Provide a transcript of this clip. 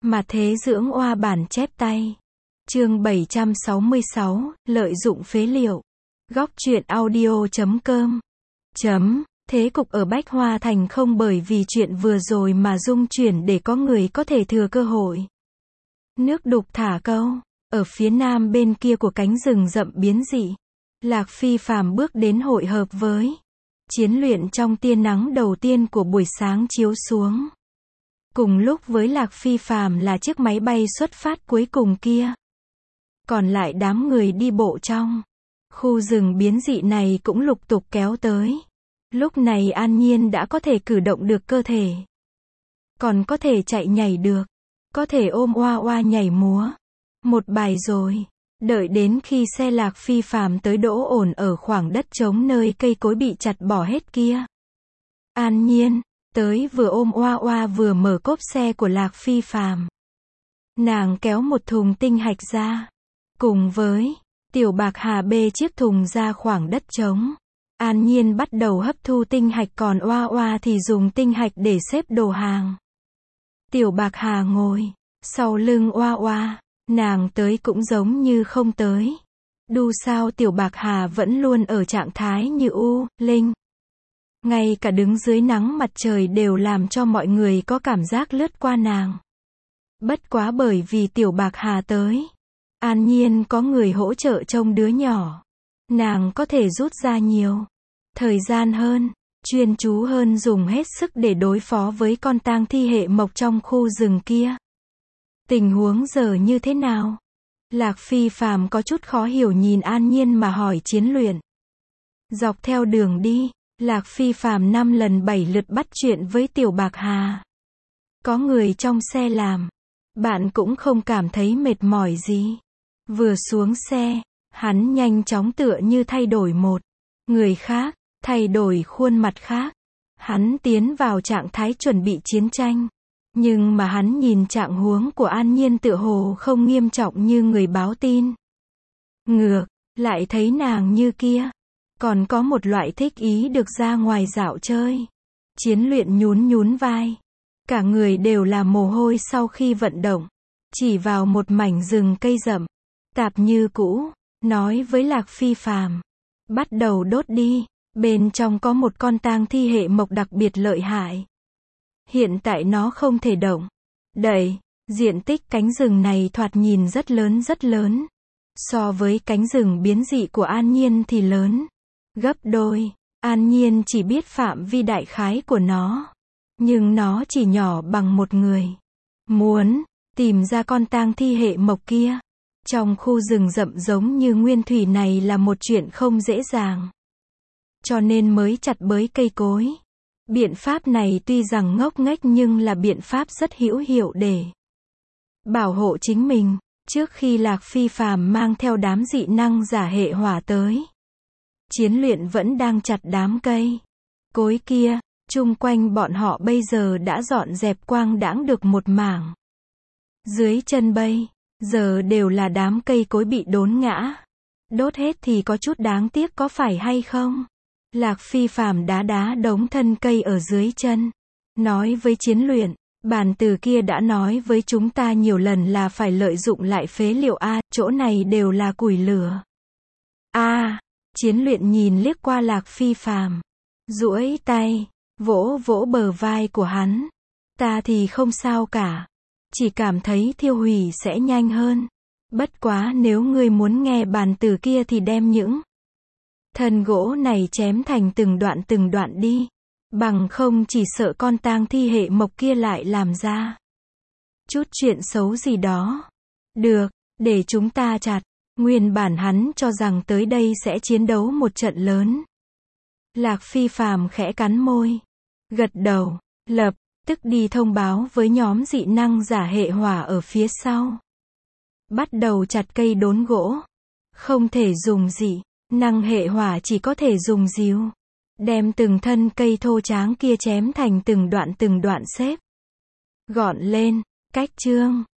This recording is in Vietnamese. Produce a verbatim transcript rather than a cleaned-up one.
Mà thế dưỡng oa bản chép tay. Chương bảy trăm sáu mươi sáu, lợi dụng phế liệu. Góc truyện audio chấm com. Chấm, thế cục ở Bách Hoa Thành không bởi vì chuyện vừa rồi mà rung chuyển để có người có thể thừa cơ hội. Nước đục thả câu, ở phía nam bên kia của cánh rừng rậm biến dị. Lạc Phi Phàm bước đến hội hợp với Chiến Luyện trong tia nắng đầu tiên của buổi sáng chiếu xuống. Cùng lúc với Lạc Phi Phàm là chiếc máy bay xuất phát cuối cùng kia. Còn lại đám người đi bộ trong khu rừng biến dị này cũng lục tục kéo tới. Lúc này An Nhiên đã có thể cử động được cơ thể. Còn có thể chạy nhảy được. Có thể ôm oa oa nhảy múa. Một bài rồi. Đợi đến khi xe Lạc Phi Phàm tới đỗ ổn ở khoảng đất trống nơi cây cối bị chặt bỏ hết kia. An Nhiên tới vừa ôm oa oa vừa mở cốp xe của Lạc Phi Phàm. Nàng kéo một thùng tinh hạch ra. Cùng với Tiểu Bạc Hà bê chiếc thùng ra khoảng đất trống. An Nhiên bắt đầu hấp thu tinh hạch còn oa oa thì dùng tinh hạch để xếp đồ hàng. Tiểu Bạc Hà ngồi sau lưng oa oa. Nàng tới cũng giống như không tới. Đu sao Tiểu Bạc Hà vẫn luôn ở trạng thái như u, linh. Ngay cả đứng dưới nắng mặt trời đều làm cho mọi người có cảm giác lướt qua nàng. Bất quá bởi vì Tiểu Bạc Hà tới. An Nhiên có người hỗ trợ trông đứa nhỏ. Nàng có thể rút ra nhiều thời gian hơn, chuyên chú hơn dùng hết sức để đối phó với con tang thi hệ mộc trong khu rừng kia. Tình huống giờ như thế nào? Lạc Phi Phàm có chút khó hiểu nhìn An Nhiên mà hỏi Chiến Luyện. Dọc theo đường đi, Lạc Phi Phàm năm lần bảy lượt bắt chuyện với Tiểu Bạc Hà. Có người trong xe làm, bạn cũng không cảm thấy mệt mỏi gì. Vừa xuống xe, hắn nhanh chóng tựa như thay đổi một người khác, thay đổi khuôn mặt khác. Hắn tiến vào trạng thái chuẩn bị chiến tranh. Nhưng mà hắn nhìn trạng huống của An Nhiên tựa hồ không nghiêm trọng như người báo tin. Ngược lại thấy nàng như kia. Còn có một loại thích ý được ra ngoài dạo chơi. Chiến Luyện nhún nhún vai. Cả người đều là mồ hôi sau khi vận động. Chỉ vào một mảnh rừng cây rậm. Tạp như cũ. Nói với Lạc Phi Phàm. Bắt đầu đốt đi. Bên trong có một con tang thi hệ mộc đặc biệt lợi hại. Hiện tại nó không thể động đậy. Diện tích cánh rừng này thoạt nhìn rất lớn rất lớn. So với cánh rừng biến dị của An Nhiên thì lớn gấp đôi. An Nhiên chỉ biết phạm vi đại khái của nó. Nhưng nó chỉ nhỏ bằng một người. Muốn tìm ra con tang thi hệ mộc kia trong khu rừng rậm giống như nguyên thủy này là một chuyện không dễ dàng. Cho nên mới chặt bới cây cối. Biện pháp này tuy rằng ngốc nghếch nhưng là biện pháp rất hữu hiệu để bảo hộ chính mình. Trước khi Lạc Phi Phàm mang theo đám dị năng giả hệ hỏa tới, Chiến Luyện vẫn đang chặt đám cây cối kia. Chung quanh bọn họ bây giờ đã dọn dẹp quang đãng được một mảng. Dưới chân bây giờ đều là đám cây cối bị đốn ngã. Đốt hết thì có chút đáng tiếc có phải hay không? Lạc Phi Phàm đá đá đống thân cây ở dưới chân. Nói với Chiến Luyện, bản từ kia đã nói với chúng ta nhiều lần là phải lợi dụng lại phế liệu A, chỗ này đều là củi lửa. A, Chiến Luyện nhìn liếc qua Lạc Phi Phàm, duỗi tay, vỗ vỗ bờ vai của hắn. Ta thì không sao cả. Chỉ cảm thấy thiêu hủy sẽ nhanh hơn. Bất quá nếu ngươi muốn nghe bản từ kia thì đem những thân gỗ này chém thành từng đoạn từng đoạn đi. Bằng không chỉ sợ con tang thi hệ mộc kia lại làm ra chút chuyện xấu gì đó. Được, để chúng ta chặt. Nguyên bản hắn cho rằng tới đây sẽ chiến đấu một trận lớn. Lạc Phi Phàm khẽ cắn môi. Gật đầu, lập tức đi thông báo với nhóm dị năng giả hệ hỏa ở phía sau. Bắt đầu chặt cây đốn gỗ. Không thể dùng dị năng hệ hỏa, chỉ có thể dùng rìu. Đem từng thân cây thô tráng kia chém thành từng đoạn từng đoạn xếp gọn lên. Cách chương